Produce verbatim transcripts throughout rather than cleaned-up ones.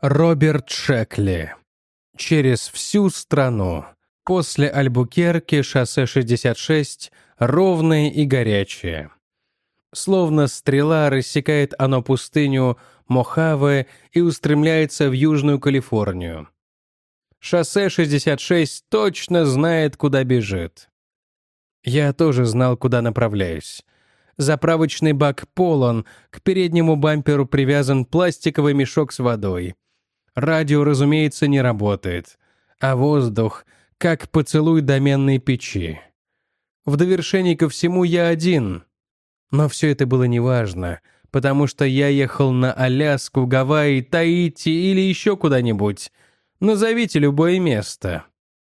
Роберт Шекли. Через всю страну. После Альбукерки шоссе шестьдесят шесть ровное и горячее. Словно стрела рассекает оно пустыню Мохаве и устремляется в Южную Калифорнию. Шоссе шестьдесят шесть точно знает, куда бежит. Я тоже знал, куда направляюсь. Заправочный бак полон, к переднему бамперу привязан пластиковый мешок с водой. Радио, разумеется, не работает, а воздух — как поцелуй доменной печи. В довершение ко всему я один. Но все это было неважно, потому что я ехал на Аляску, Гавайи, Таити или еще куда-нибудь. Назовите любое место.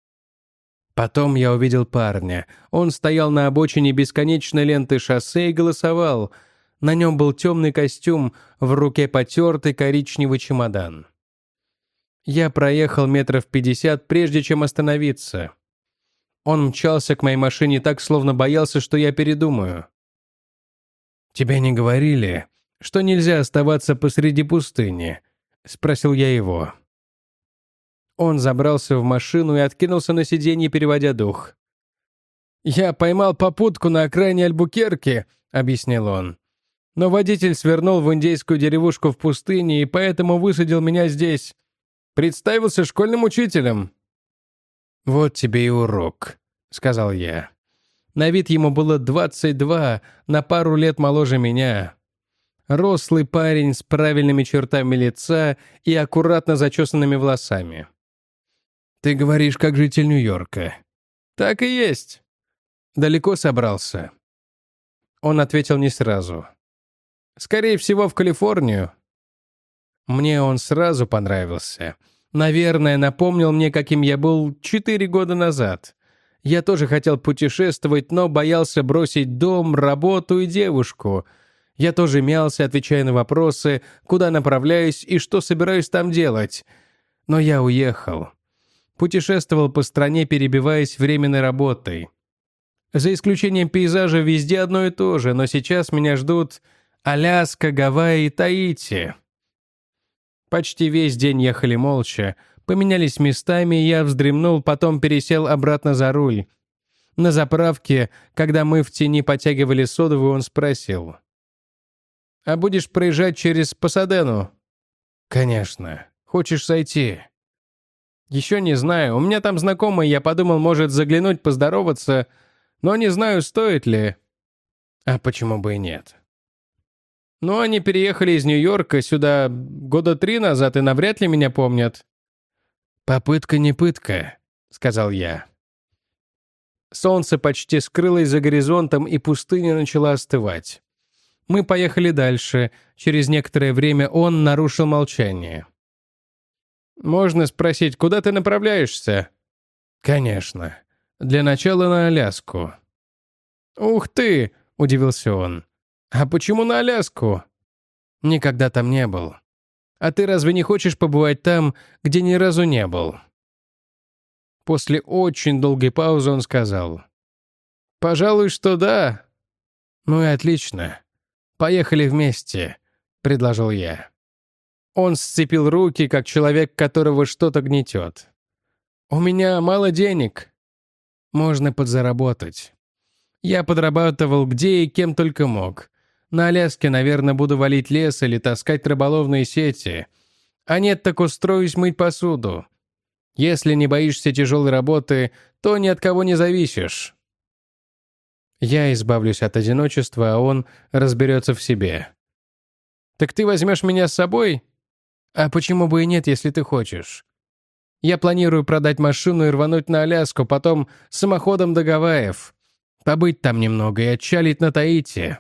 Потом я увидел парня. Он стоял на обочине бесконечной ленты шоссе и голосовал. На нем был темный костюм, в руке потертый коричневый чемодан. Я проехал метров пятьдесят, прежде чем остановиться. Он мчался к моей машине так, словно боялся, что я передумаю. «Тебе не говорили, что нельзя оставаться посреди пустыни?» — спросил я его. Он забрался в машину и откинулся на сиденье, переводя дух. «Я поймал попутку на окраине Альбукерки», — объяснил он. «Но водитель свернул в индейскую деревушку в пустыне и поэтому высадил меня здесь. Представился школьным учителем». «Вот тебе и урок», — сказал я. На вид ему было двадцать два, на пару лет моложе меня. Рослый парень с правильными чертами лица и аккуратно зачесанными волосами. «Ты говоришь, как житель Нью-Йорка». «Так и есть». «Далеко собрался?» Он ответил не сразу. «Скорее всего, в Калифорнию». Мне он сразу понравился. Наверное, напомнил мне, каким я был четыре года назад. Я тоже хотел путешествовать, но боялся бросить дом, работу и девушку. Я тоже мялся, отвечая на вопросы, куда направляюсь и что собираюсь там делать. Но я уехал. Путешествовал по стране, перебиваясь временной работой. За исключением пейзажа везде одно и то же, но сейчас меня ждут Аляска, Гавайи и Таити. Почти весь день ехали молча, поменялись местами, и я вздремнул, потом пересел обратно за руль. На заправке, когда мы в тени потягивали содовую, он спросил: «А будешь проезжать через Пасадену?» «Конечно. Хочешь сойти?» «Еще не знаю. У меня там знакомый, я подумал, может, заглянуть, поздороваться, но не знаю, стоит ли». «А почему бы и нет?» «Ну, они переехали из Нью-Йорка сюда года три назад и навряд ли меня помнят». «Попытка не пытка», — сказал я. Солнце почти скрылось за горизонтом, и пустыня начала остывать. Мы поехали дальше. Через некоторое время он нарушил молчание. «Можно спросить, куда ты направляешься?» «Конечно. Для начала на Аляску». «Ух ты!» — удивился он. «А почему на Аляску?» «Никогда там не был. А ты разве не хочешь побывать там, где ни разу не был?» После очень долгой паузы он сказал: «Пожалуй, что да». «Ну и отлично. Поехали вместе», — предложил я. Он сцепил руки, как человек, которого что-то гнетет. «У меня мало денег. Можно подзаработать. Я подрабатывал где и кем только мог. На Аляске, наверное, буду валить лес или таскать рыболовные сети. А нет, так устроюсь мыть посуду. Если не боишься тяжелой работы, то ни от кого не зависишь». Я избавлюсь от одиночества, а он разберется в себе. «Так ты возьмешь меня с собой?» «А почему бы и нет, если ты хочешь? Я планирую продать машину и рвануть на Аляску, потом самоходом до Гавайев, побыть там немного и отчалить на Таити».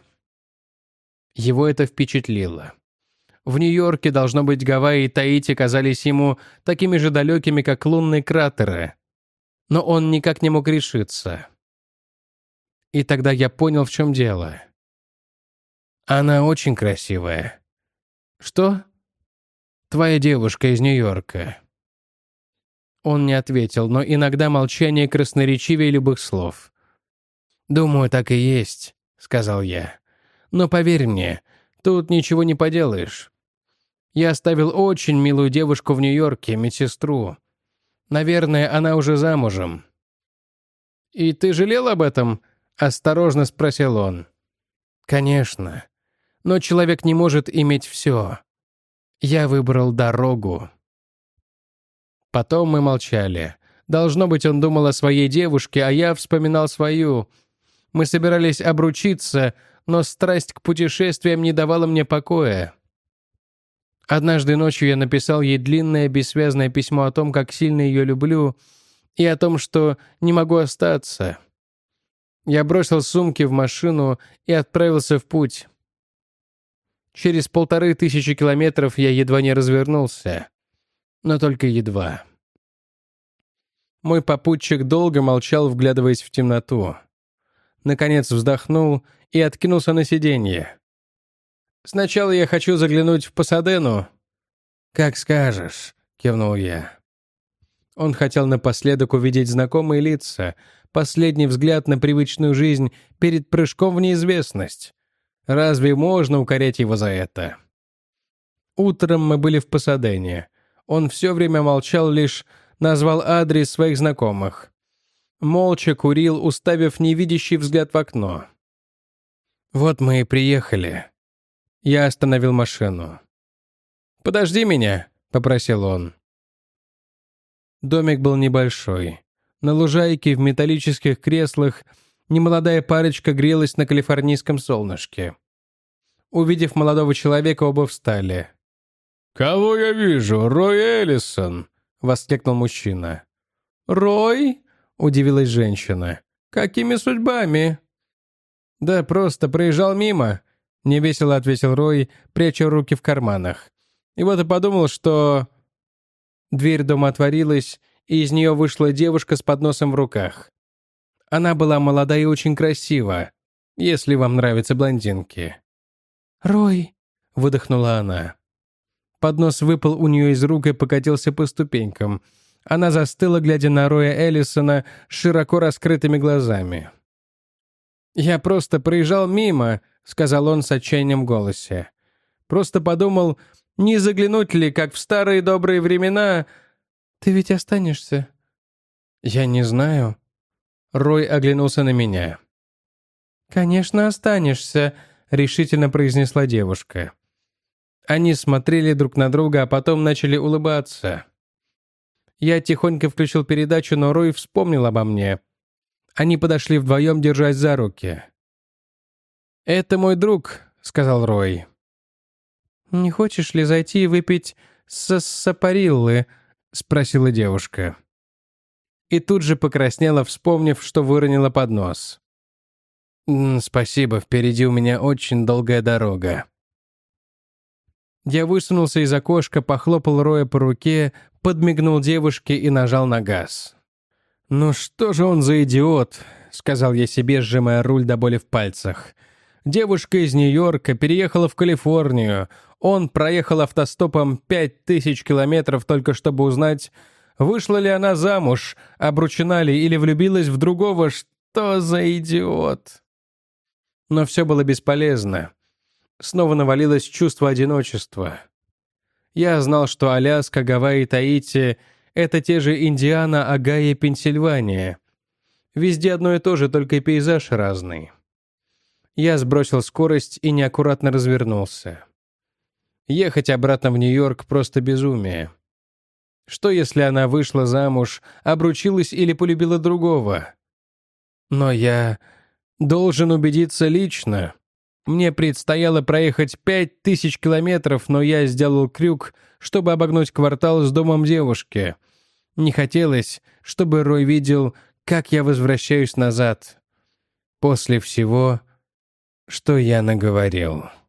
Его это впечатлило. В Нью-Йорке, должно быть, Гавайи и Таити казались ему такими же далекими, как лунные кратеры. Но он никак не мог решиться. И тогда я понял, в чем дело. «Она очень красивая». «Что?» «Твоя девушка из Нью-Йорка». Он не ответил, но иногда молчание красноречивее любых слов. «Думаю, так и есть», — сказал я. «Но поверь мне, тут ничего не поделаешь. Я оставил очень милую девушку в Нью-Йорке, медсестру. Наверное, она уже замужем». «И ты жалел об этом?» — осторожно спросил он. «Конечно. Но человек не может иметь все. Я выбрал дорогу». Потом мы молчали. Должно быть, он думал о своей девушке, а я вспоминал свою. Мы собирались обручиться, но страсть к путешествиям не давала мне покоя. Однажды ночью я написал ей длинное бессвязное письмо о том, как сильно ее люблю, и о том, что не могу остаться. Я бросил сумки в машину и отправился в путь. Через полторы тысячи километров я едва не развернулся, но только едва. Мой попутчик долго молчал, вглядываясь в темноту. Наконец вздохнул и откинулся на сиденье. «Сначала я хочу заглянуть в Пасадену». «Как скажешь», — кивнул я. Он хотел напоследок увидеть знакомые лица, последний взгляд на привычную жизнь перед прыжком в неизвестность. Разве можно укорять его за это? Утром мы были в Пасадене. Он все время молчал, лишь назвал адрес своих знакомых. Молча курил, уставив невидящий взгляд в окно. «Вот мы и приехали». Я остановил машину. «Подожди меня», — попросил он. Домик был небольшой. На лужайке в металлических креслах немолодая парочка грелась на калифорнийском солнышке. Увидев молодого человека, оба встали. «Кого я вижу? Рой Эллисон!» — воскликнул мужчина. «Рой?» — удивилась женщина. «Какими судьбами?» «Да просто проезжал мимо», — невесело ответил Рой, пряча руки в карманах. «И вот и подумал, что...» Дверь дома отворилась, и из нее вышла девушка с подносом в руках. Она была молода и очень красива, если вам нравятся блондинки. «Рой!» — выдохнула она. Поднос выпал у нее из рук и покатился по ступенькам. Она застыла, глядя на Роя Эллисона с широко раскрытыми глазами. «Я просто проезжал мимо», — сказал он с отчаянием в голосе. «Просто подумал, не заглянуть ли, как в старые добрые времена...» «Ты ведь останешься?» «Я не знаю». Рой оглянулся на меня. «Конечно, останешься», — решительно произнесла девушка. Они смотрели друг на друга, а потом начали улыбаться. Я тихонько включил передачу, но Рой вспомнил обо мне. Они подошли вдвоем, держась за руки. «Это мой друг», — сказал Рой. «Не хочешь ли зайти и выпить сапариллы?» — спросила девушка. И тут же покраснела, вспомнив, что выронила поднос. «Спасибо, впереди у меня очень долгая дорога». Я высунулся из окошка, похлопал Роя по руке, подмигнул девушке и нажал на газ. «Ну что же он за идиот?» — сказал я себе, сжимая руль до боли в пальцах. Девушка из Нью-Йорка переехала в Калифорнию. Он проехал автостопом пять тысяч километров только чтобы узнать, вышла ли она замуж, обручена ли или влюбилась в другого. Что за идиот? Но все было бесполезно. Снова навалилось чувство одиночества. Я знал, что Аляска, Гавайи, Таити — это те же Индиана, Огайо, Пенсильвания. Везде одно и то же, только пейзаж разный. Я сбросил скорость и неаккуратно развернулся. Ехать обратно в Нью-Йорк — просто безумие. Что, если она вышла замуж, обручилась или полюбила другого? Но я должен убедиться лично. Мне предстояло проехать пять тысяч километров, но я сделал крюк, чтобы обогнуть квартал с домом девушки. Не хотелось, чтобы Рой видел, как я возвращаюсь назад. После всего, что я наговорил.